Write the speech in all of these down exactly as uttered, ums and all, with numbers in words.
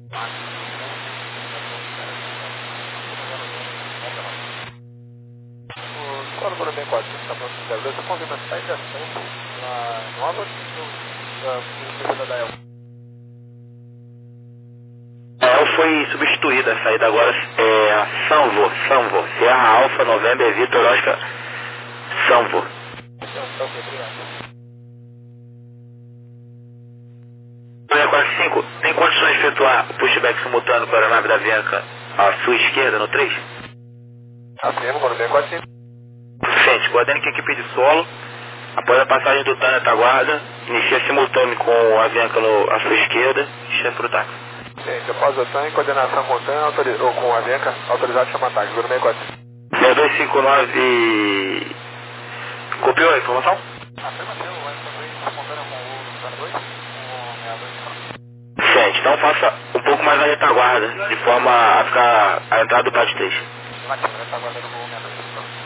O Coro Bora bem quatro, está pronto para zero dois, eu confirmo a saída sempre na nova no da El. A El foi substituída, a saída agora é a Sanvo, Sanvo, Serra Alfa, November, Vitor, Oscar, Sanvo. Então, ok, obrigado. seis quatro cinco, tem condições de efetuar o pushback simultâneo para a nave da Avianca à sua esquerda, no três? Afirmo, Coro bem quatro, sim. Suficiente, coordene que a equipe de solo, após a passagem do Tânia Taguarda, inicia simultâneo com o Avianca no, à sua esquerda e chefe para o táxi. Gente, após o TAM, coordenação com o TAM, autori ou com a Avianca, autorizado a chamar táxi, Coro bem quatro. zero dois cinco nove, copiou a informação? Afirmativo, vai também respondendo com o zero dois, com meia dois. Suficiente, então faça um pouco mais a retaguarda, de forma a ficar a entrada do Pátio três. Vai, vai estar guardando o meia dois.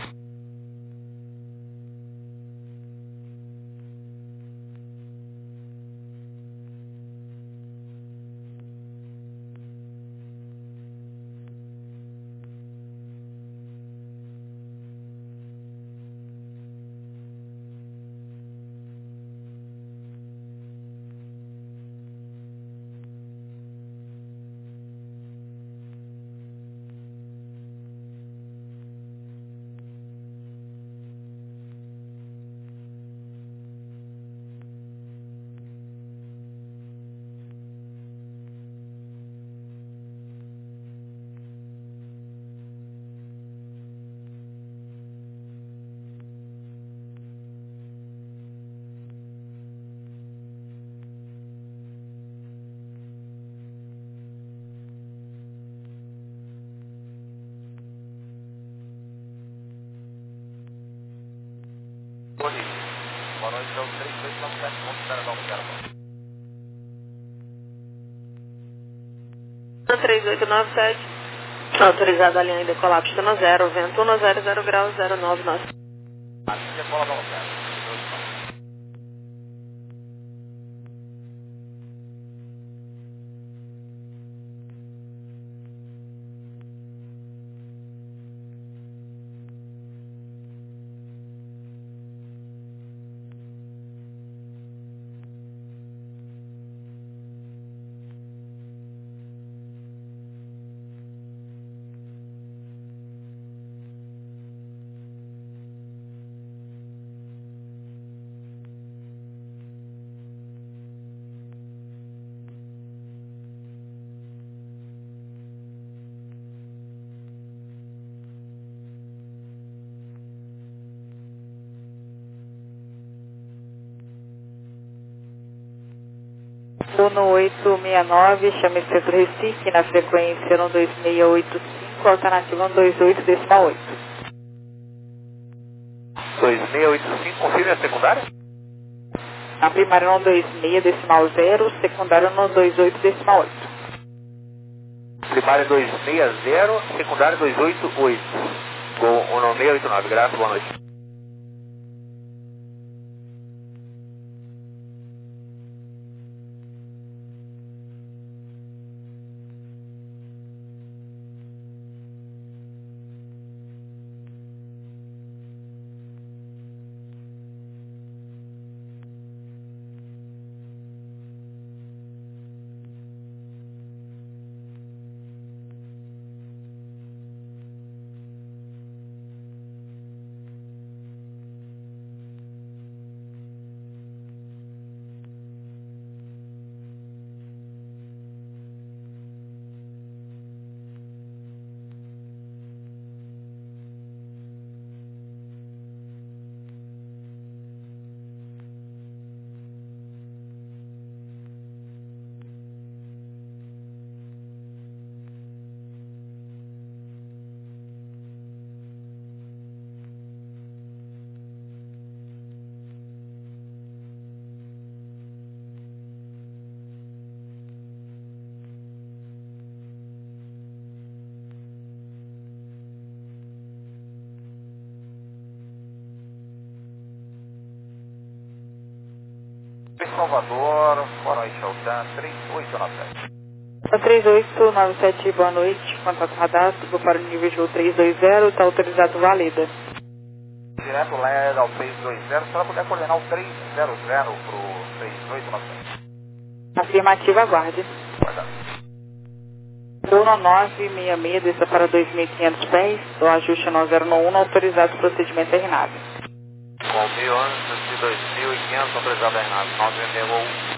Boa noite, é o três dois nove sete, considera não ligar. três oito nove sete, autorizado a linha de decolar pista no zero, vento um zero zero graus, zero nove nove. Assim decola não zero. Uno oito seis nove, chame Centro Recife, na frequência um dois seis oito cinco, alternativa um dois oito, decimal oito. dois seis oito cinco, confirme a secundária? A primária um dois seis, decimal zero, secundária um dois oito, decimal oito. Primária dois seis zero, secundária dois oito oito. Com o seis oito nove, graças, boa noite. Salvador, boa noite, Altan, três oito nove sete. três oito nove sete, boa noite. Contato cadastro, vou para o nível de voo trezentos e vinte, está autorizado válida. Direto lá é ao trezentos e vinte, se ela puder coordenar o trezentos para o três oito nove sete. Afirmativa, aguarde. Guardado. Voo no nove seis seis, desça para dois mil e quinhentos pés, do ajuste nove zero um, autorizado procedimento R nave. Com mil onze, dois mil e quinhentos, autorizado R nave, nove seis seis.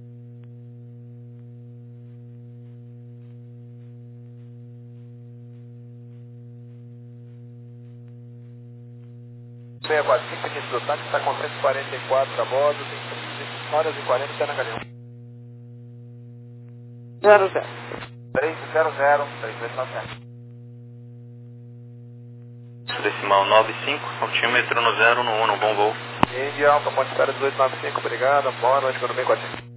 seis quatro cinco, início do táxi, está com cento e quarenta e quatro a bordo, tem trinta horas e quarenta, está na galinha. zero zero. trezentos, três oito nove sete. Decimal nove cinco, altímetro no zero no um, bom voo. Índia Alta, Ponte Espera dezoito noventa e cinco, obrigado, boa noite, economia quatrocentos.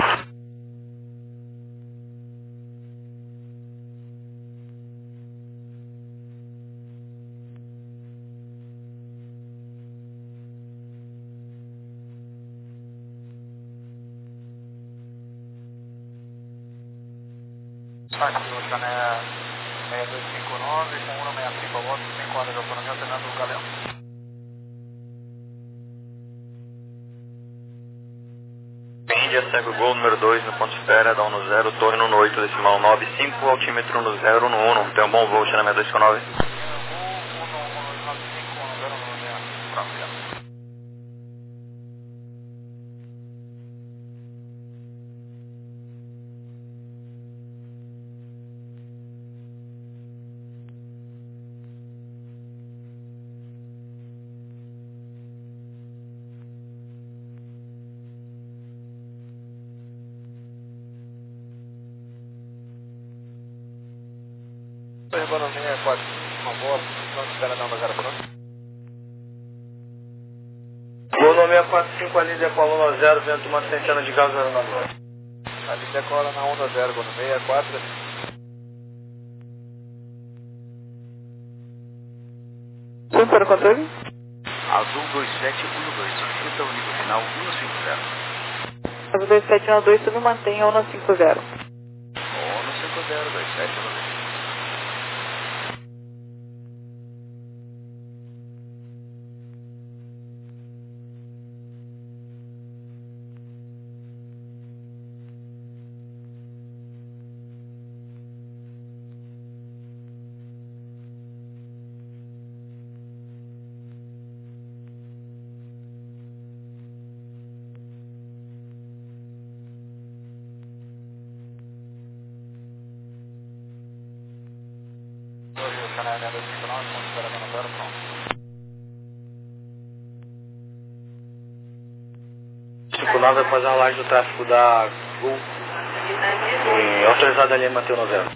Aqui, o Chané seis dois cinco nove, com um seis cinco a volta, cinco horas de autonomia, alternando o Galeão. Índia, segue o gol número dois no ponto de espera, dá um no zero, torre no oito, decimal nove cinco, altímetro no zero no um, tem um bom voo, Chané seis dois cinco nove. Economia quatro, uma boa, não espera não, mas era pronto. Gol seis quatro cinco, ali decola no zero, vento uma centena de gás aeronaval. Ali decola na um zero, gol no seis quatro. Sim, para o controle? Azul dois sete um dois, solicita o nível final um cinco zero. Azul dois sete um dois, tudo mantém um cinco zero. um cinco zero, dois sete um dois. Chané seis dois cinco nove, ponte espera no zero, pronto. cinco nove vai fazer a laje do tráfego da Gol. E autorizado ali manter no zero.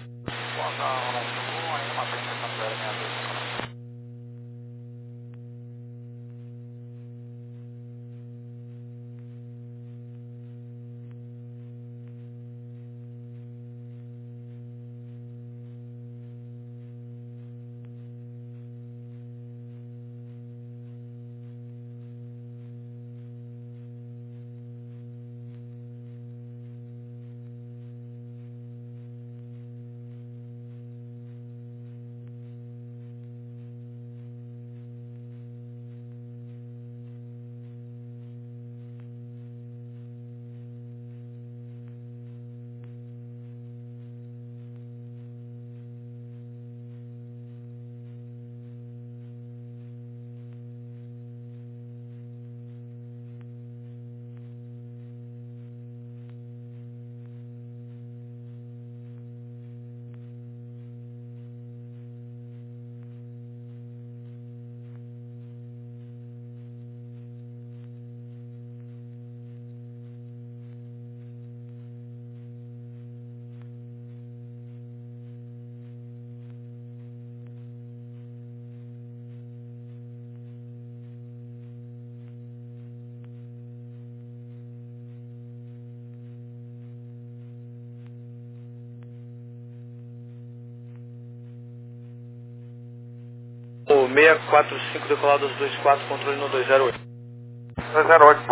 O seis quatro cinco decolado dos dois quatro, controle no dois zero oito. dois zero oito.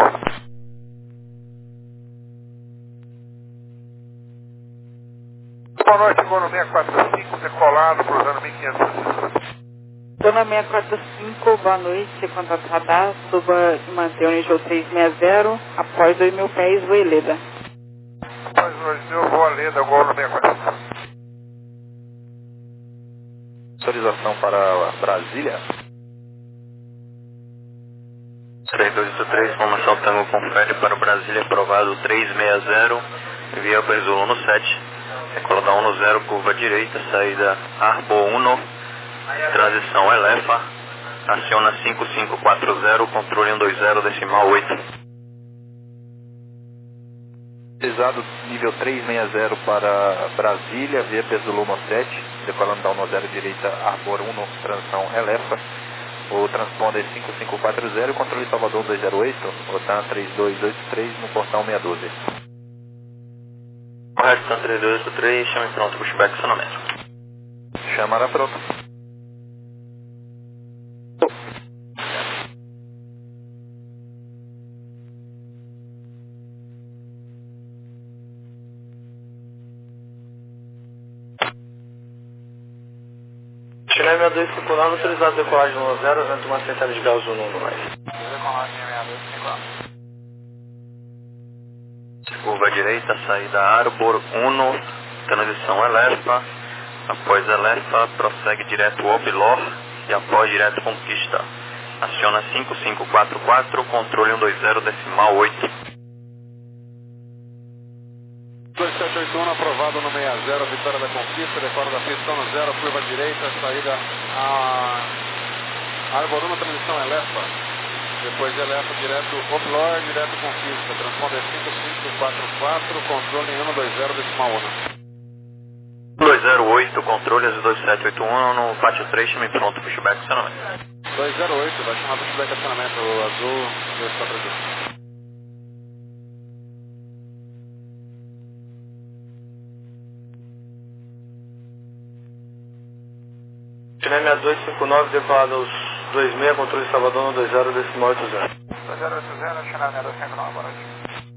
Boa noite, vou no seiscentos e quarenta e cinco, decolado, cruzando mil e quinhentos. Dona seiscentos e quarenta e cinco, boa noite, contato radar, suba e manter o nível trezentos e sessenta, após dois mil pés, Voeleda. Após dois mil, vou a Leda, vou no seiscentos e quarenta e cinco. Autorização para Brasília. três dois oito três, formação Tango confere para Brasília, aprovado trezentos e sessenta, via para Zulu no sete, decola da um zero, curva direita, saída Arbo um, transição Elefa, aciona cinco cinco quatro zero, controle um dois zero, decimal oito. Autorizado nível trezentos e sessenta para Brasília, via Zulu no sete, decolando da um zero direita, Arbor um, transição Elefa. O transponder cinco cinco quatro zero, controle Salvador dois zero oito, OTAN três dois oito três no portão seiscentos e doze. Correto, OTAN três dois oito três, chame pronto, pushback acionamento. Chamada pronto. Chile seis dois cinco nove, autorizado decolagem no zero, dentro de uma central de gás no no mais. Decolagem seis dois cinco nove. Curva direita, saída Arbor um, transição Elefa, após Elefa, prossegue direto Obilor e após direto Conquista. Aciona cinco cinco quatro quatro, controle um dois zero, decimal oito. dois sete oito um, aprovado no sessenta, Vitória da Conquista, decora da pista no zero, curva direita, saída a Arbor um, transição Elefa. Depois Elefa direto Oblor, direto Conquista, transponder cinco cinco quatro quatro, controle um dois zero, decimal um. dois zero oito, controle dois sete oito um, no pátio três, chame pronto, pushback acionamento. dois zero oito, vai chamar pushback acionamento, azul dois quatro dois. Chile seis dois cinco nove, decolado aos dois seis, controle Salvador no dois zero, decimal oito zero. dois zero oito zero, Chile seis dois cinco nove, boa noite.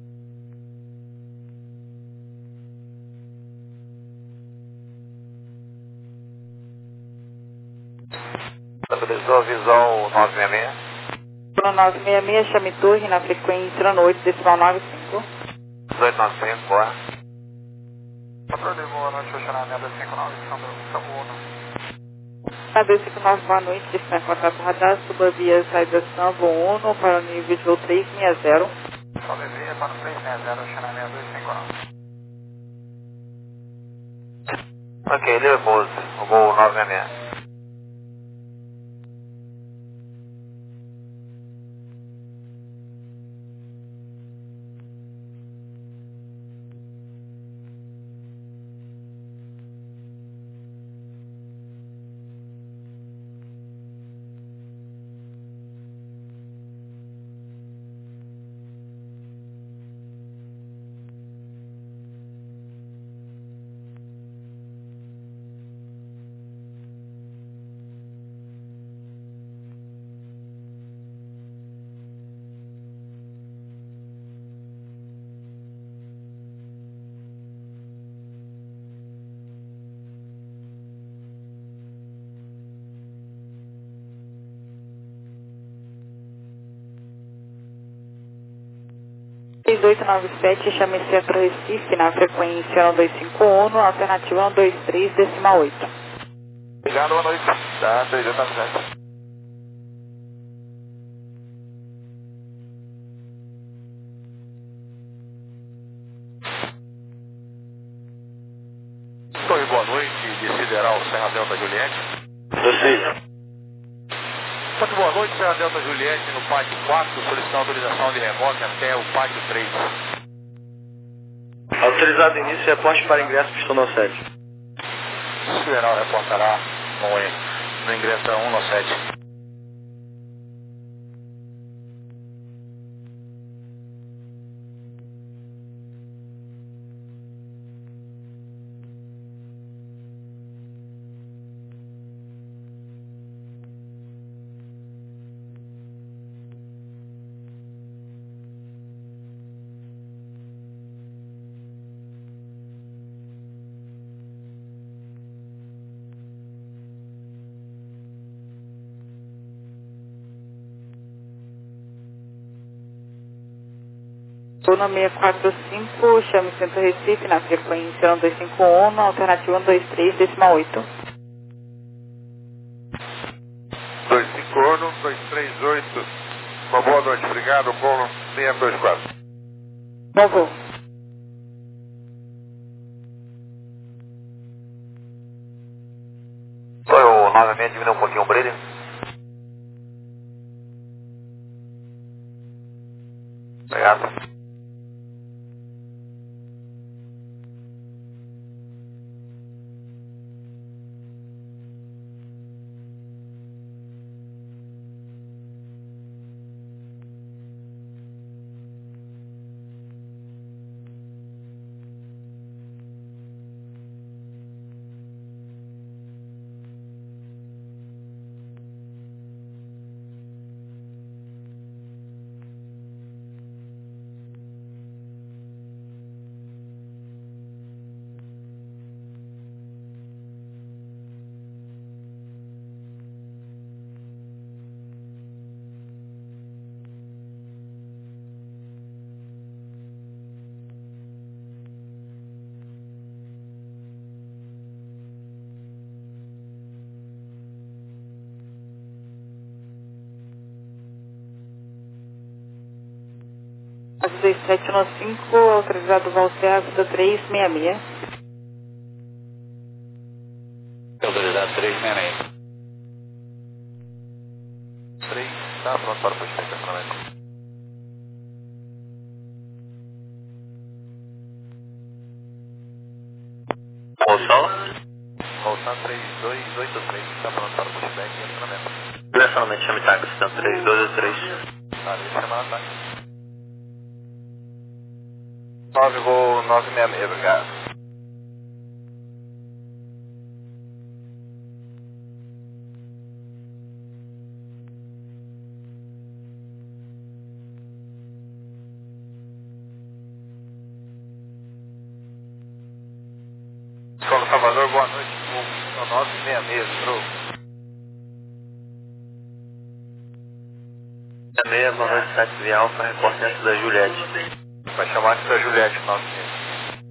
Estabilizou a visão nove seis seis. Bruno nove seis seis, chame torre na frequência no oito, decimal noventa e cinco. dezoito nove cinco, boa. Controle, boa noite, Chile seis dois cinco nove, São Paulo. seis dois cinco nove, boa noite, destino contato radar, suba via saída Sambo um para o nível de voo trezentos e sessenta. Sobrevia para o trezentos e sessenta, China seis dois cinco nove. Ok, Leopoldo, o voo nove seis seis. seis oito nove sete, chame Centro Recife na frequência um dois cinco um, alternativa um dois três, decimal oito. Obrigado, boa noite. Tá, três oito nove sete. Torre, boa noite, de Sideral Serra Delta Juliette. Doce. Muito boa noite, Serra Delta Juliette, no pátio quatro, solicitando autorização de remoque até o pátio três. Autorizado início, reporte para ingresso, pistão sete. Sideral reportará no, no ingresso um no sete. Uno seis quatro cinco, chame Centro Recife na frequência um dois cinco um, alternativa um dois três, decimal oito. dois cinco um, dois três oito. Uma boa noite, obrigado, Polo seis dois quatro. Bom voo. Oi, o nove seis diminui um pouquinho o brilho. Obrigado. dois sete cinco, autorizado voo Serra três seis seis. Autorizado três seis seis. três, tá pronto para o posto de estacionamento. Moção? Moção três dois oito três, está pronto para o posto de estacionamento. Direcionamento, chame táxi, então três dois oito três. Tá, deixa eu chamar a táxi. nove, voo nove seis seis, obrigado. Escola Salvador, boa noite, voo nove seis seis, entrou. seis, boa noite, táxi Via Alfa, reporte dentro da Juliette. Vai chamar aqui da Juliette, nove seis.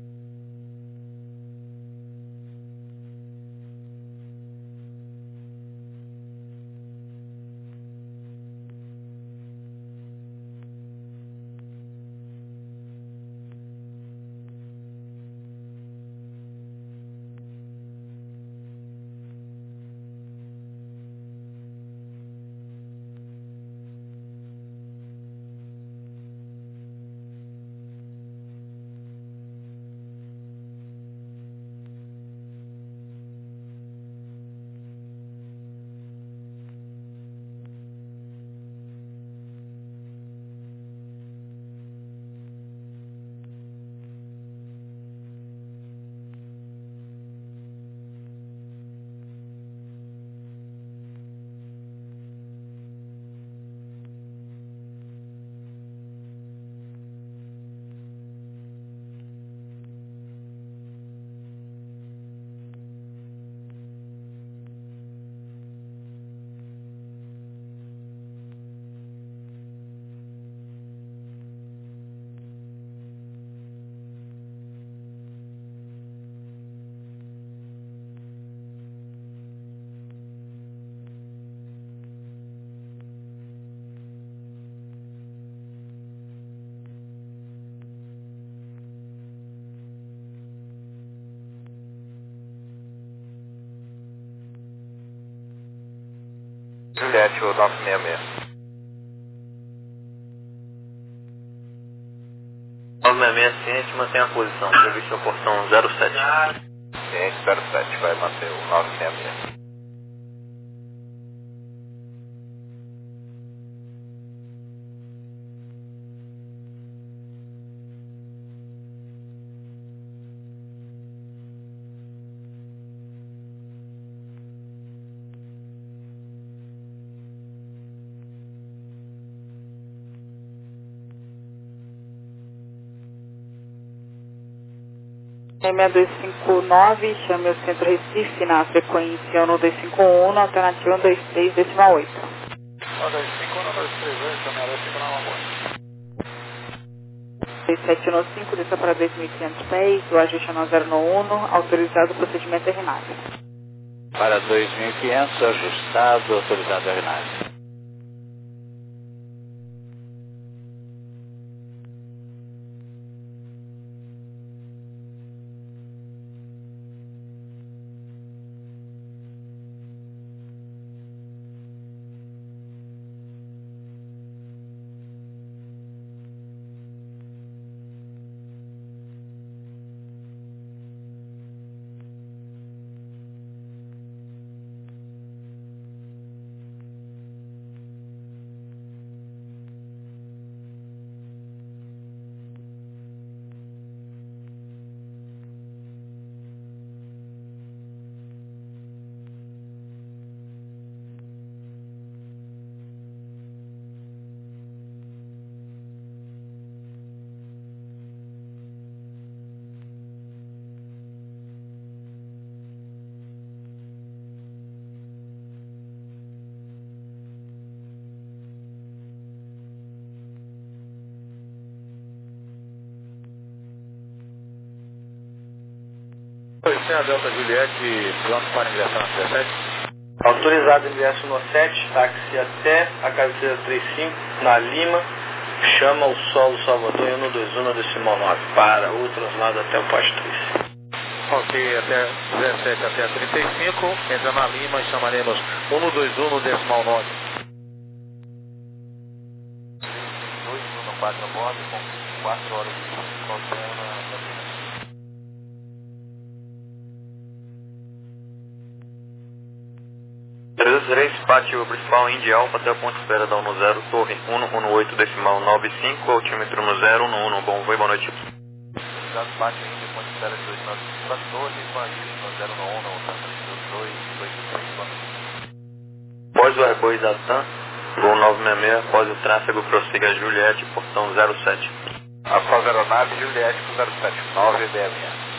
Juliette, o nove seis seis. nove seis seis, ciente, mantém a posição, previsto a porção zero sete. Ciente zero sete, vai manter o nove seis seis. seis dois cinco nove, chame o Centro Recife na frequência um dois cinco um, na alternativa um dois três, decimal oito. um dois cinco um, dois três oito, chame a fica na Lagoa. dois sete um cinco, desça para dois mil e quinhentos pés, o ajuste é nove zero nove um, autorizado o procedimento R nove. Para dois mil e quinhentos, ajustado, autorizado R nove. Oficina Delta Juliette, pronto para ingressar na dezessete. Autorizado ingresso no sete, táxi até a cabeceira trinta e cinco, na Lima, chama o Solo Salvador, um dois um, decimal nove, para o translado até o poste três. Ok, até dezessete até a trinta e cinco, entra na Lima e chamaremos um dois um no decimal nove. dois um quatro a bordo, com quatro horas de cautela na cabina. três três, pátio principal Indy Alfa até a ponte espera da um zero, torre um um oito, decimal nove cinco, altímetro no zero um um, bom voo, boa noite. Autorizado pátio Indy, ponte espera de dois nove cinco, a torre, com a Iris no zero um um, dois oito três, boa noite. Após o Airbus da TAM, voo nove seis seis, após o tráfego prossiga Juliette, portão zero sete. Após a aeronave, Juliette com zero sete nove B M.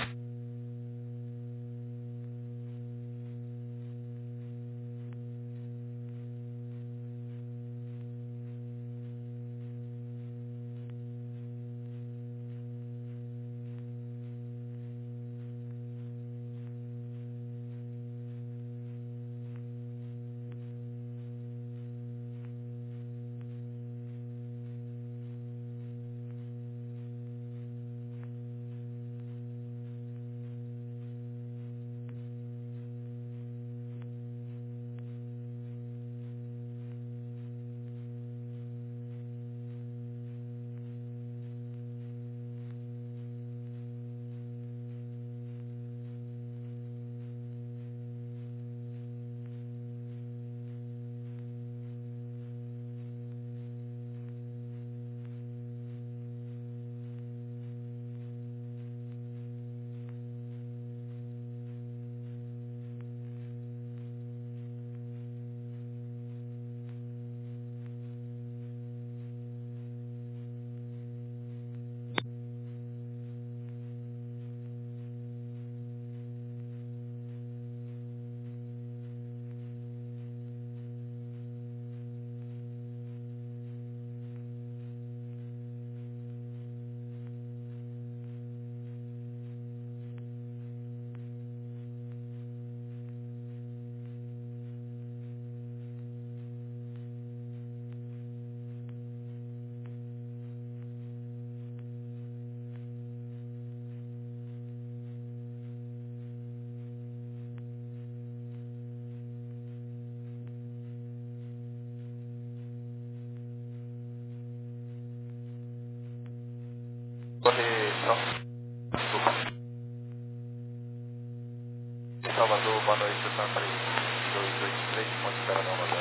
Salvador, boa noite, Santa três dois oito três, ponte espera da uma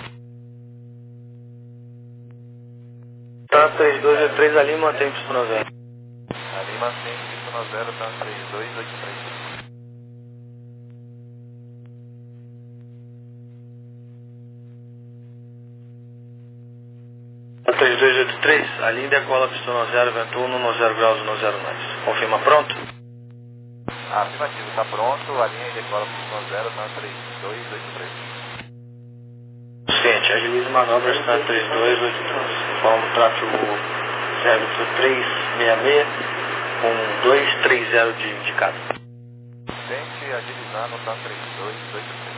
Tá, três dois oito três, a Lima mantém pista no zero. A Lima mantém pista no zero, tá, três dois oito três. três dois oito três, a linha decola pista no zero, vento um no zero graus no zero nós. Confirma pronto? Afirmativo, está pronto, a linha decola pista no zero, tá, três dois oito três. Ciente, agilize manobras, está três dois oito três. Informa o tráfego débito trezentos e sessenta e seis, com dois três zero de indicado. Tente agilizar no T A trinta e dois, dois três.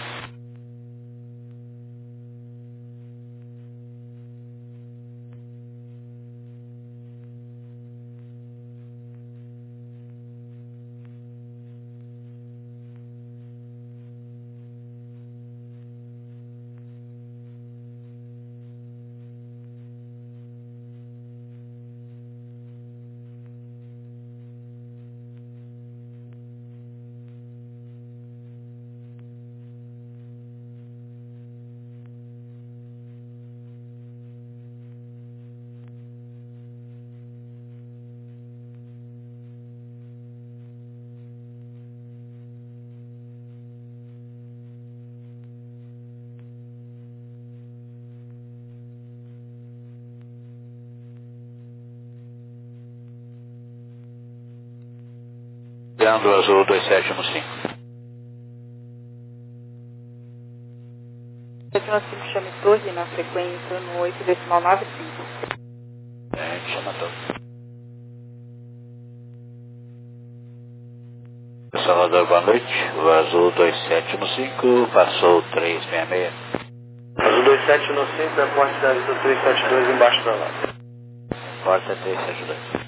Leandro Azul dois sete um cinco. dois sete um cinco, chame torre na frequência no oito decimal nove cinco. É, chama todo. Salvador, boa noite. O Azul dois sete um cinco passou trezentos e sessenta e seis. Azul dois sete um cinco, é porte da Vista trezentos e setenta e dois embaixo da lá. Porta trezentos e setenta e dois.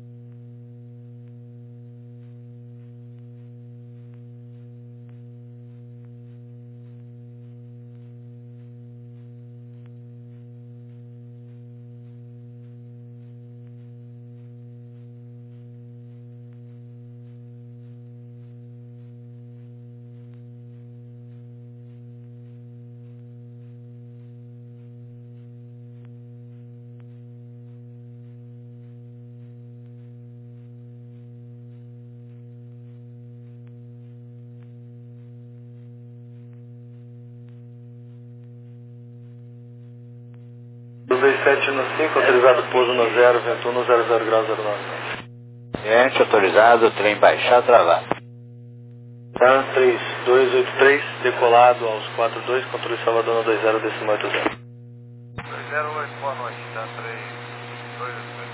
dois sete um cinco, autorizado pouso no zero, vento no zero zero grau zero nove. Cliente autorizado, trem baixar, travado. TAM três dois oito três, decolado aos quatro dois, controle Salvador no dois zero decimal oito zero. dois zero oito, boa noite, TAM três dois oito três.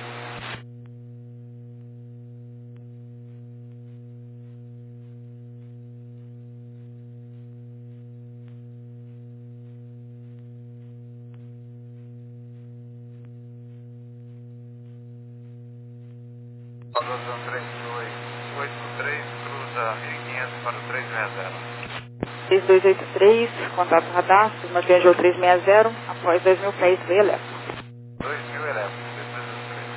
Salvador três dois oito três, cruza mil e quinhentos para o trezentos e sessenta. três dois oito três, contato radar, Sigma Angel trezentos e sessenta, após dois mil pés, veio Elétrico. dois mil elétricos, três dois oito três.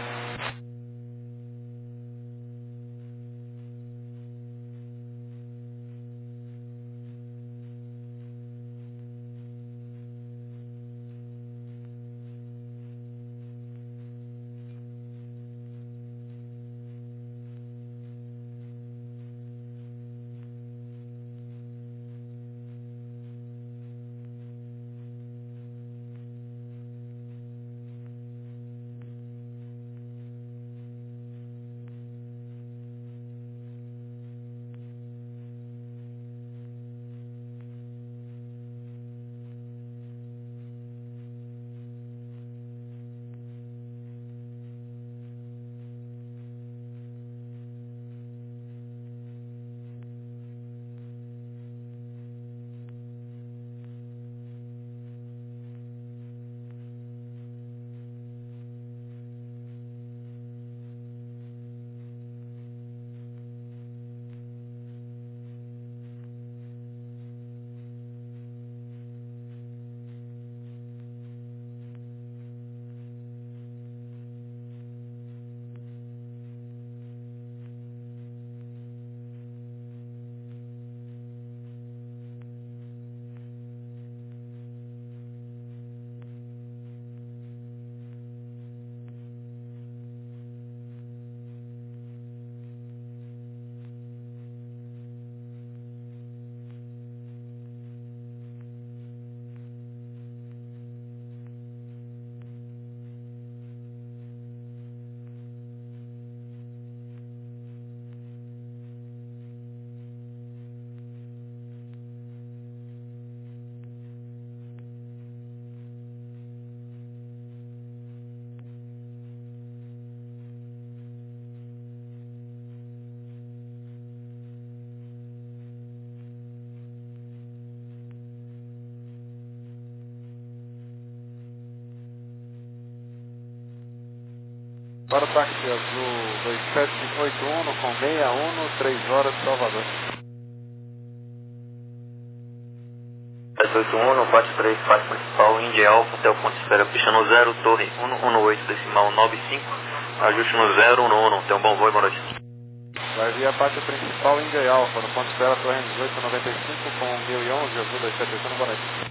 Para o táxi azul dois sete oito um com sessenta e um, três horas, Salvador. sete oito um, no pátio três, pátio principal, Índia Alfa, até o ponto de espera, pista no zero, torre cento e dezoito, decimal nove cinco, ajuste no zero um um. Tenha um bom voo e boa noite. Vai via pátio principal, Índia Alfa, no ponto de espera, torre dezoito noventa e cinco com mil e onze, azul dois sete oito um, boa noite.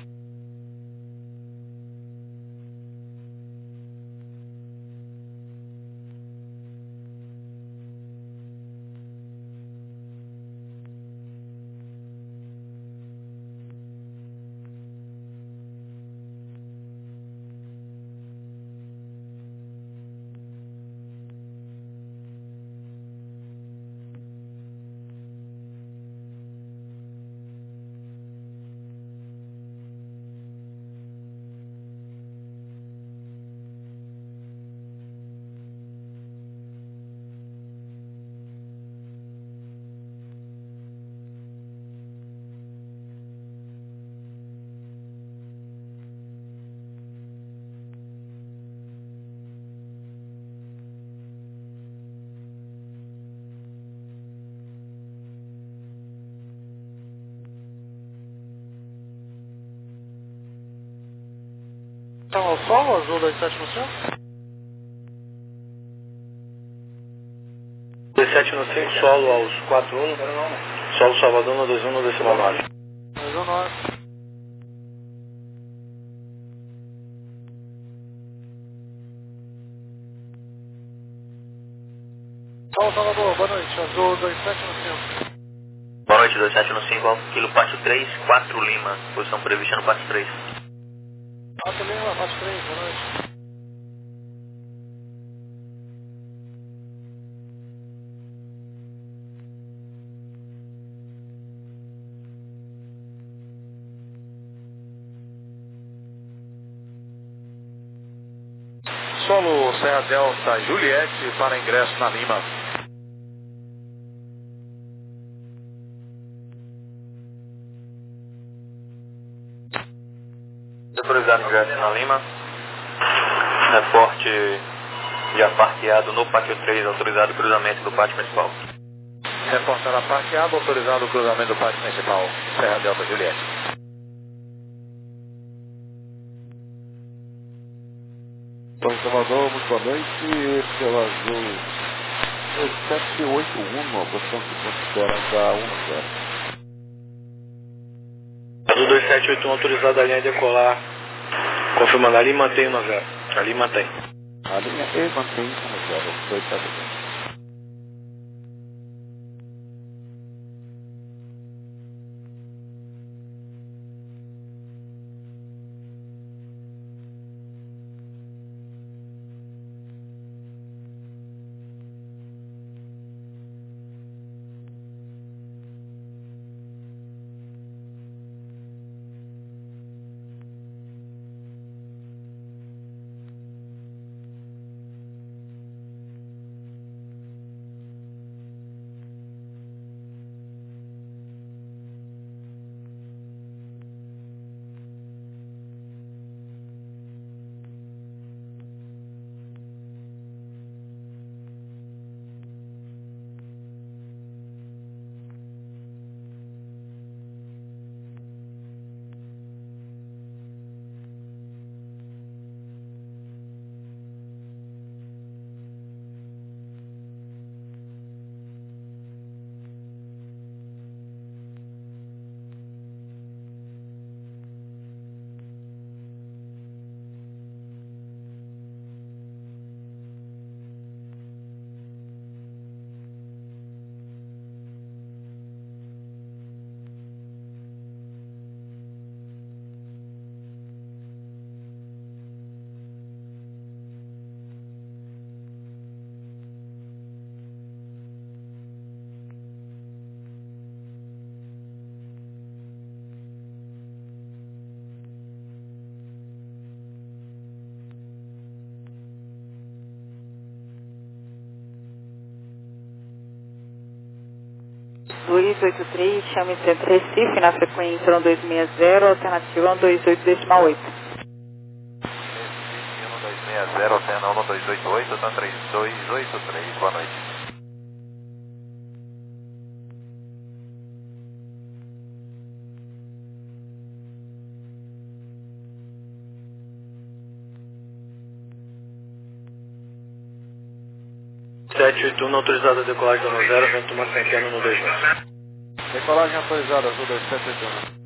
Então, ao sol, azul dois sete no cinco? dois sete no cinco, solo aos quatro um, solo Salvador no dois um no decimal nove. dois um nove. Solo Salvador, boa noite, azul dois sete no cinco. Boa noite, dois sete no cinco, Alfa Kilo, pátio três, quatro Lima, posição prevista no pátio três. quatro Lima, pátio três, boa noite. Solo Serra Delta Juliette para ingresso na Lima. Autorizado ingresso na Lima. Reporte já parqueado no pátio três, autorizado o cruzamento do pátio principal. Reportada parqueado, autorizado o cruzamento do pátio principal. Serra Delta Juliette. Então, Salvador, muito boa noite. Esse é o azul dois sete oito um, a posição que considera da um zero. Azul dois sete oito um, autorizado a linha decolar. Confirmando, ali mantém no zero. Ali mantém. A linha E mantém um zero, dois sete oito um. dois oito três, chame Centro Recife, na frequência um dois seis zero, alternativa um dois oito decimal oito. Recife um dois seis zero, Oceano um dois oito oito, TAM três dois oito três, boa noite. sete oito um, autorizada a decolagem da um zero, vento uma centena no dois um. Decolagem autorizada, Azul dois sete oito um.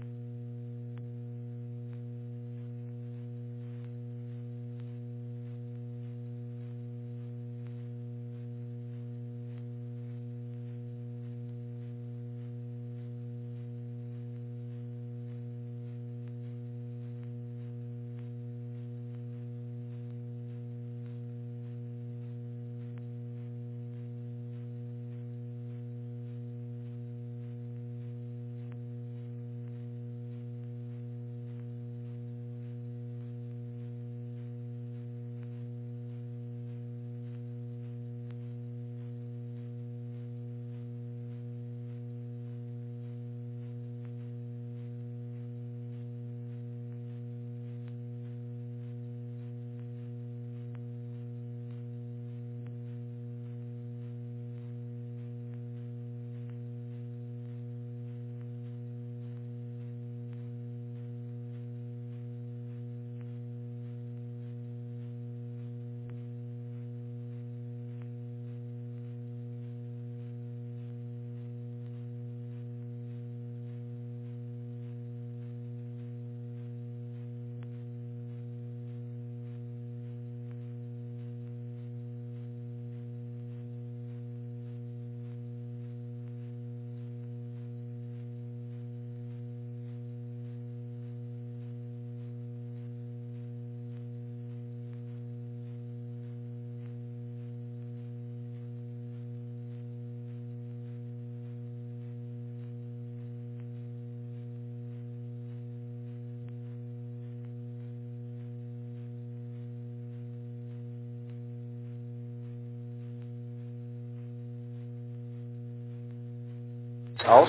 Aos?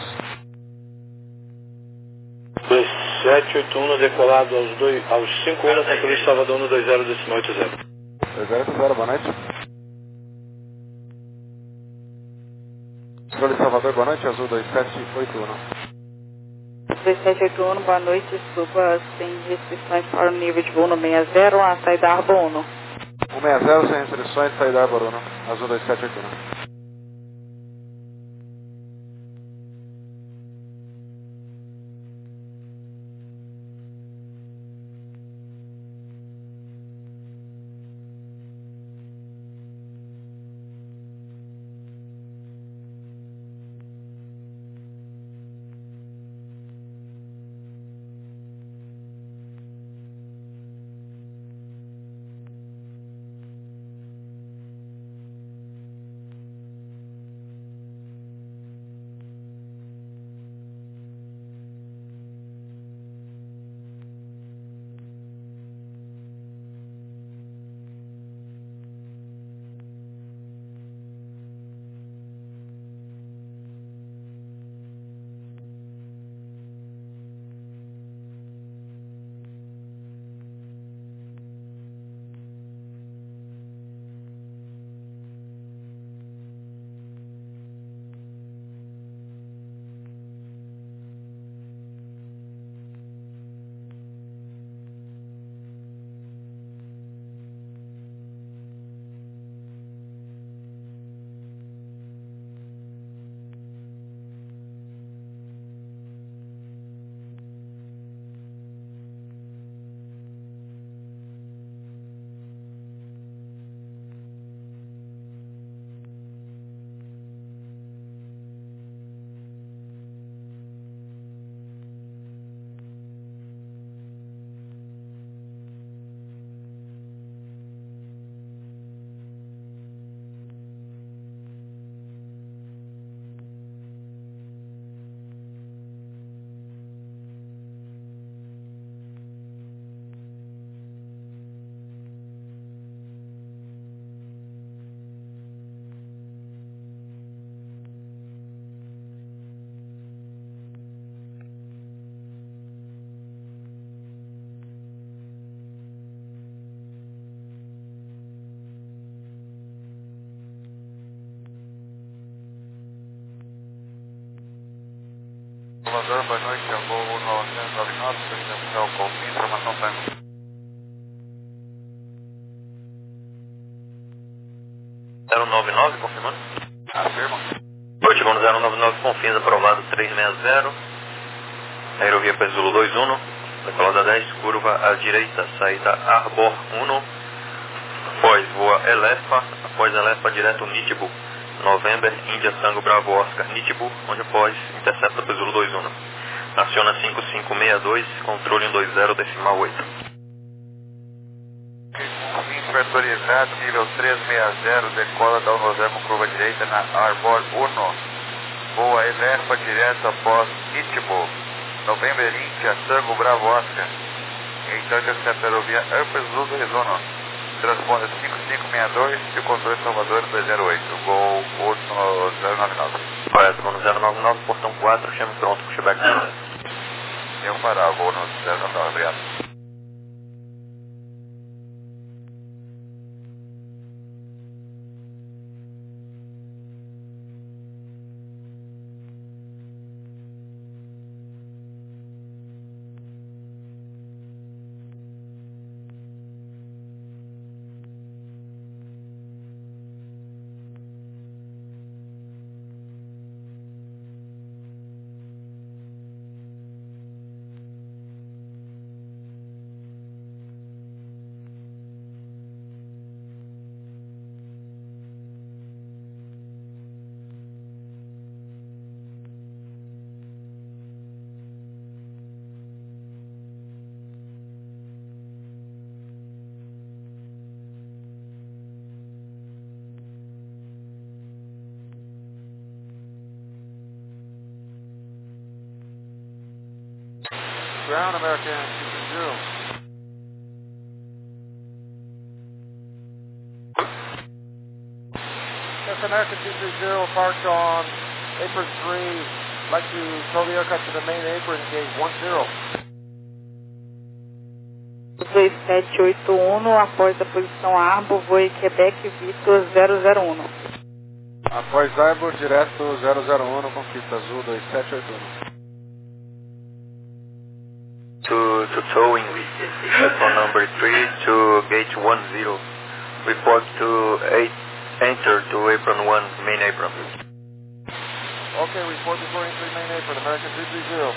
dois sete oito um, decolado aos, dois, aos cinco um, Santa Cruz, Salvador um dois zero, décimo oito zero. dois zero oito zero, boa noite. Escolha Salvador, boa noite, Azul dois sete oito um. dois sete oito um, boa noite, desculpa, sem restrições para o nível de voo no sessenta, a saída Arbo um. um sessenta, sem restrições, saída Arbo um, Azul dois sete oito um. Salvador, boa noite, é o voo novecentos e noventa e nove, Central Confins, informação tango. zero nove nove, confirmando. Afirma. Noite, vamos zero nove nove, Confins, aprovado trezentos e sessenta. Aerovia Pesulo dois um, decolada dez, curva à direita, saída Arbor um, após voa Elefa, após Elefa direto Nitibu, November, Índia Tango Bravo Oscar Nitibu, onde após intercepta Pesulo dois um. Aciona cinco cinco seis dois, controle cento e vinte, decimal oito. Vetorizado, nível trezentos e sessenta, decola da Unozer com curva direita na Arbor um. Voa Elefa direto após Nitibu, November, Índia Tango Bravo Oscar. Então intercepta a aerovia Airpesul dois um. Transponda cinco cinco seis dois e o controle Salvador dois zero oito. Gol zero nove nove. Correto, vamos zero nove nove, portão quatro, chame pronto, pushback. Eu parar, vou no zero nove nove, obrigado. Ground American two three zero. Yes, American two three zero parked on apron three. Like to tow the aircraft to the main apron, gate one zero. dois sete oito um, após a posição Arbor, voe Quebec Victor zero zero um. Após Arbor, direto zero zero um, conquista azul dois sete oito um. To, to towing, on number three to gate one zero. Report to eight, enter to apron one, main apron. Okay, report before entering main apron, American two three zero.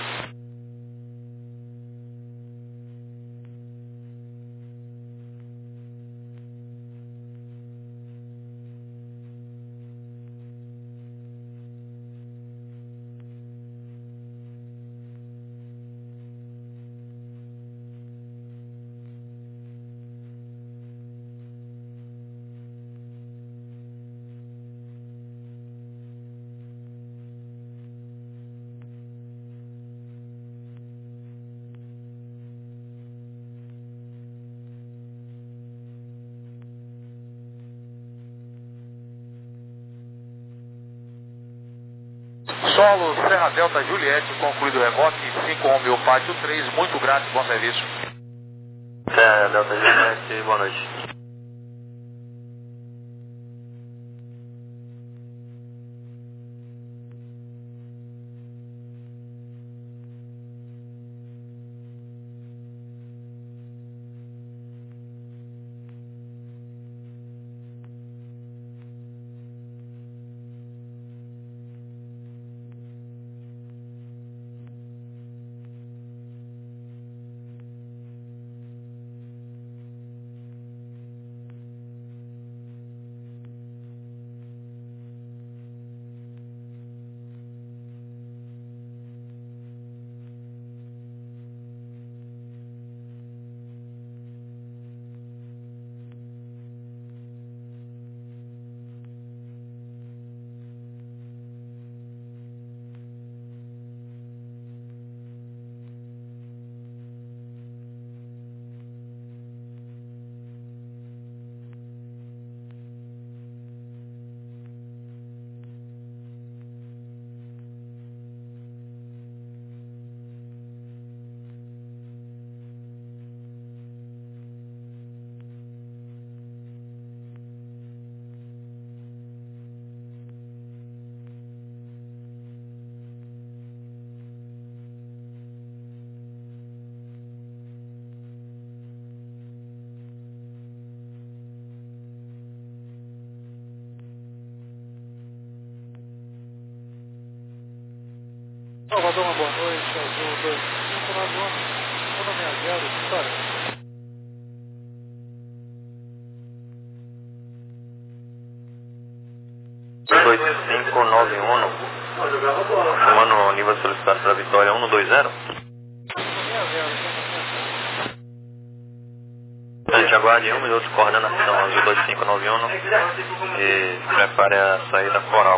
Solo, Serra Delta Juliette, concluído o remote, cinco um mil pátio três, muito grato, bom serviço. Serra Delta Juliette, boa noite. Salvador, uma boa noite, Azul dois cinco nove um, uno seis zero, Vitória. dois cinco nove um, chamando nível solicitado para Vitória um dois zero. A gente aguarde um minuto, coordenação Azul dois cinco nove um e prepare a saída coral.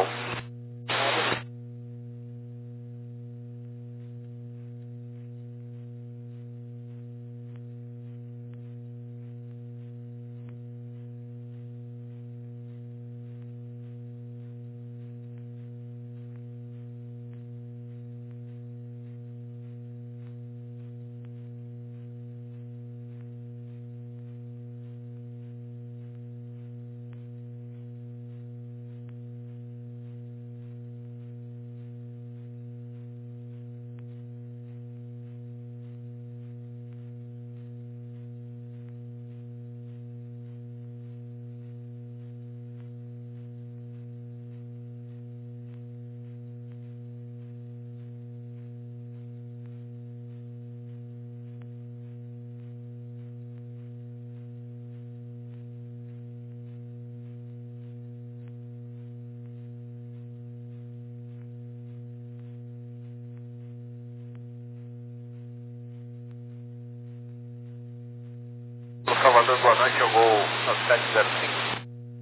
Salvador, boa noite, eu vou no sete zero cinco.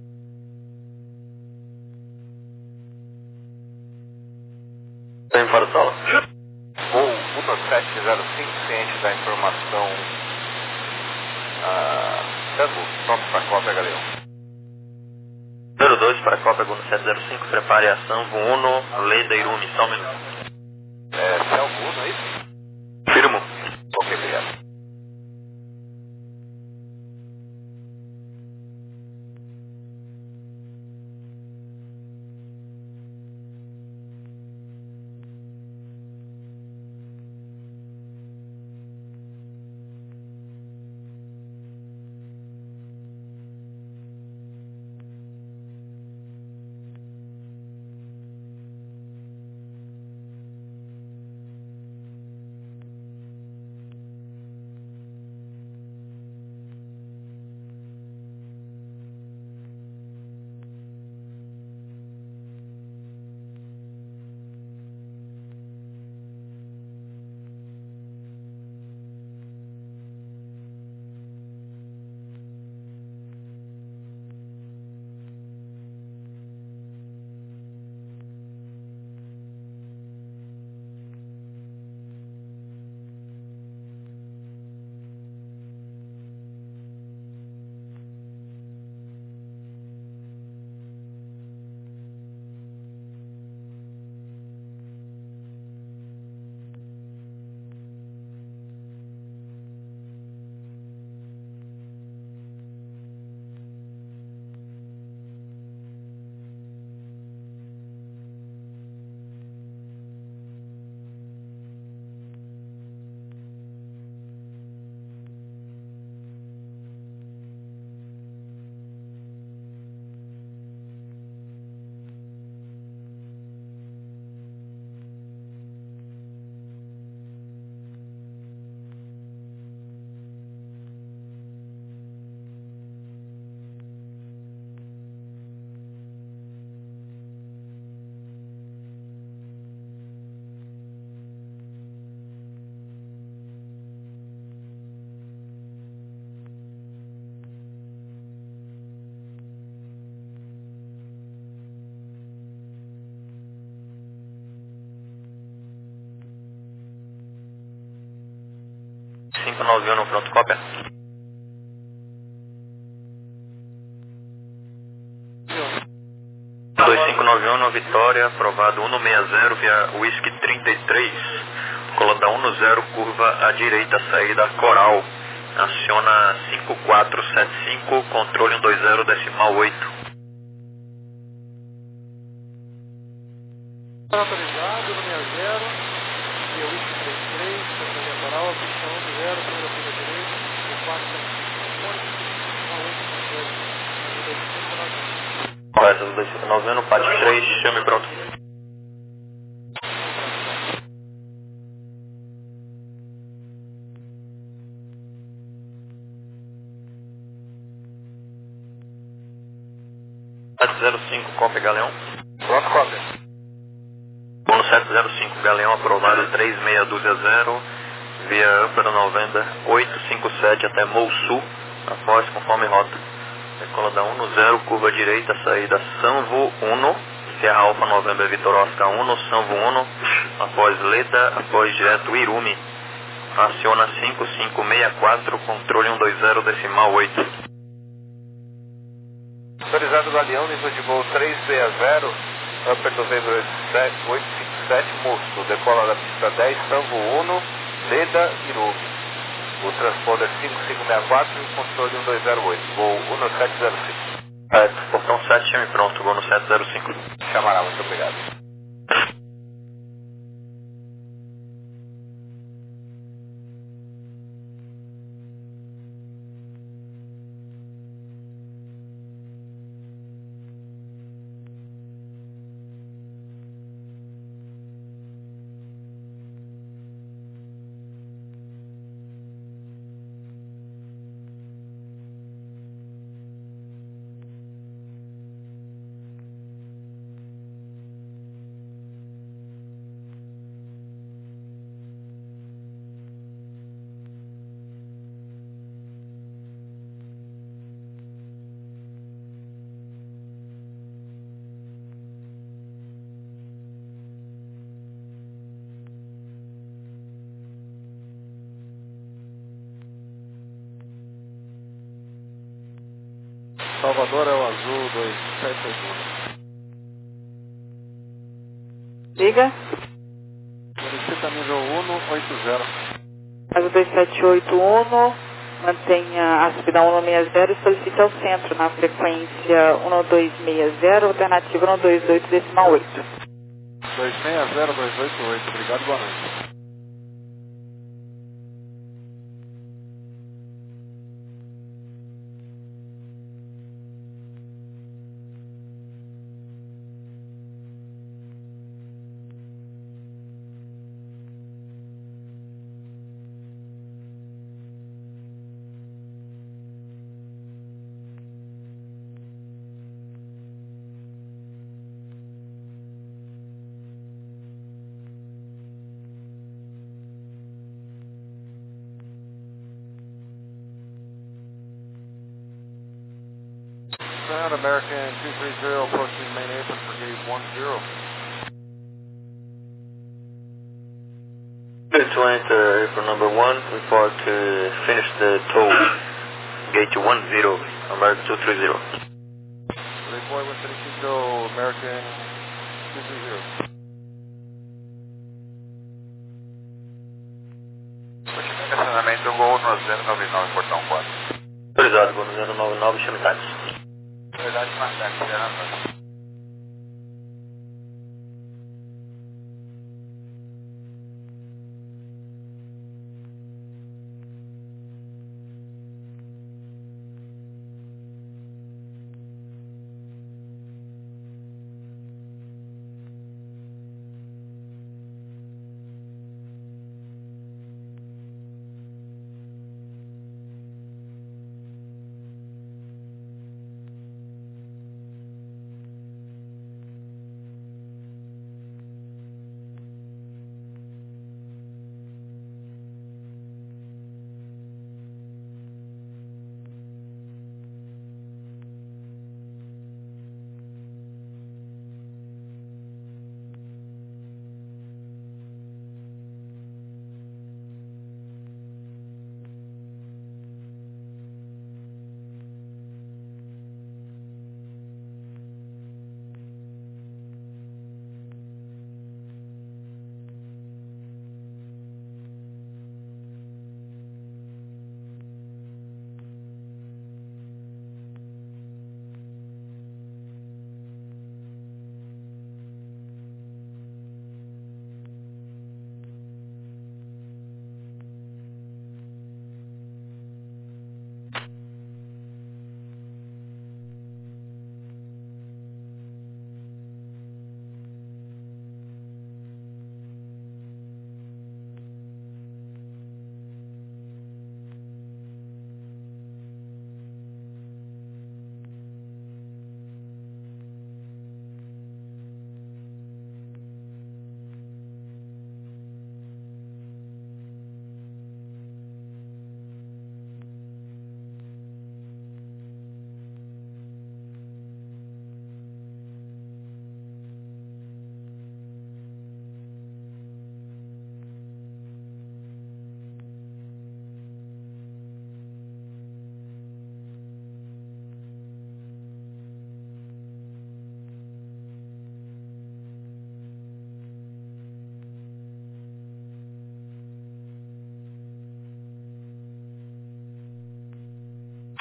Tem para o solo? Voo um sete zero cinco, ciente da informação. Ah, Tango, pronto para a cópia, Galeão. zero dois para a Copa Uno sete zero cinco, prepare a ação, Voo Uno, Ledeirumi, só um minuto. É, Celso Uno, é isso? Firmo. Ok, obrigado. cinco nove um, pronto, cópia. dois cinco nove um, Vitória, aprovado um seis zero via Whisky trinta e três, colota um zero, curva à direita, saída Coral, aciona cinco quatro sete cinco, controle um dois zero, decimal oito. Autorizado, uno seis zero, via Whisky trinta e três, saída Coral, pista um zero, primeira curva direita, cinco quatro sete cinco, Correto, dois cinco nove um, parte três, chame pronto. sete zero cinco, cópia Galeão. Pronto, cópia. Bono sete zero cinco, Galeão aprovado três seis dois zero, via Ampera November oito cinco sete até Mossul, após conforme rota. Decola da um zero, curva direita, saída Sanvo um, Sierra Alfa November Vitor Oscar um, Sanvo um, após Leda, após direto Irumi. Aciona cinco cinco seis quatro, controle um dois zero, decimal oito. Autorizado Galeão, nível de voo três seis zero, Upper November oito cinco sete, Mossul, decola da pista dez, Sanvo um, Leda, Irumi. O transponder cinco cinco seis quatro e o controle um dois zero oito, voo um sete zero cinco. É, portão sete, chame pronto, voo no sete zero cinco. Chamará, muito obrigado. Salvador é o azul dois sete oito um. Liga. Solicita nível um oito zero. Azul dois sete oito um, mantenha a subida um seis zero e solicite ao centro na frequência um dois seis zero, alternativa um dois oito, decimal oito. dois seis zero dois oito oito, obrigado, boa noite. Sound American two three zero approaching main apron for gate one zero. Good to enter apron number one, report to finish the tow, gate one zero, American two three zero. Report with Trinquito, American two three zero. Estacionamento Gol no zero nove nove, portão quatro. Autorizado, voo no zero nove nove, chame táxi. Verdade, Marcelo, Fernando.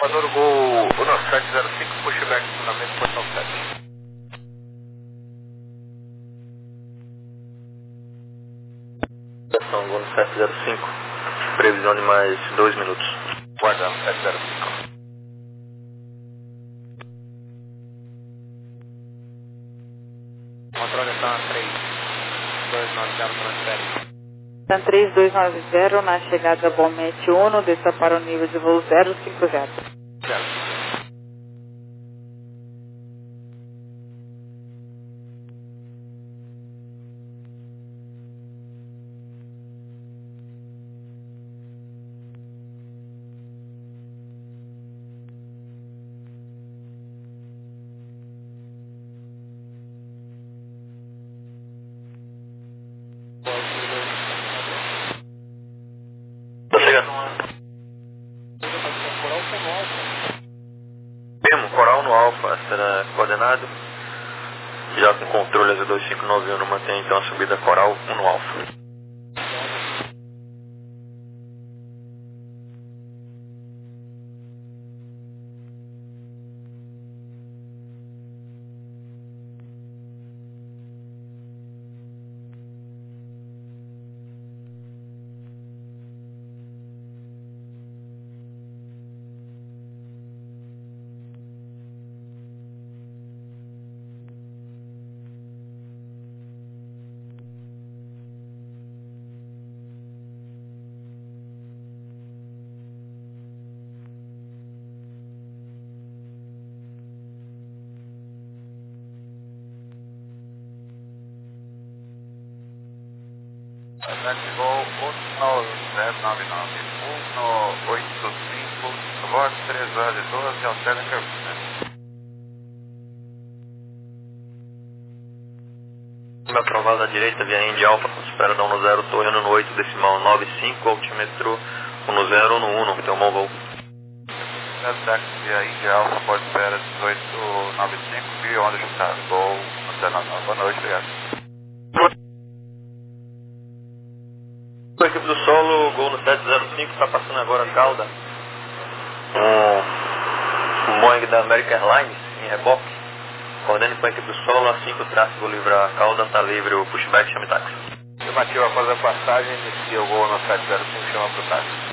Equador Gol uno sete zero cinco, pushback fundamento, posição sete. Estação Gol sete zero cinco, previsão de mais dois minutos. Guardando sete zero cinco. Controle está três dois nove zero, transfere. Tan três dois nove zero, na chegada Bomete um, desça para o nível de voo zero cinco zero. Zero. Tá chegando. Mesmo, coral no alfa, será coordenado. Já com controle A Z dois cinco nove um, mantém então a subida coral um no alfa. Gol um zero nove nove, um oito cinco, voz três horas e doze, altera a cabine. Na trovada à direita, via Indy Alfa, com espera da um zero, torre no oito, decimal nove cinco, altímetro um zero no um, então bom voo. Táxi via Indy Alfa, pode espera dezoito nove cinco, e onda ajustada, Gol um zero nove nove, boa noite, obrigado. A equipe do solo, Gol no sete zero cinco, está passando agora a cauda. Um Boeing da American Airlines, em reboque. Coordene com a equipe do solo, assim que o tráfego livrar a cauda, está livre o pushback, chame táxi. Afirmativo, após a passagem, inicia o Gol no sete zero cinco, chama para o táxi.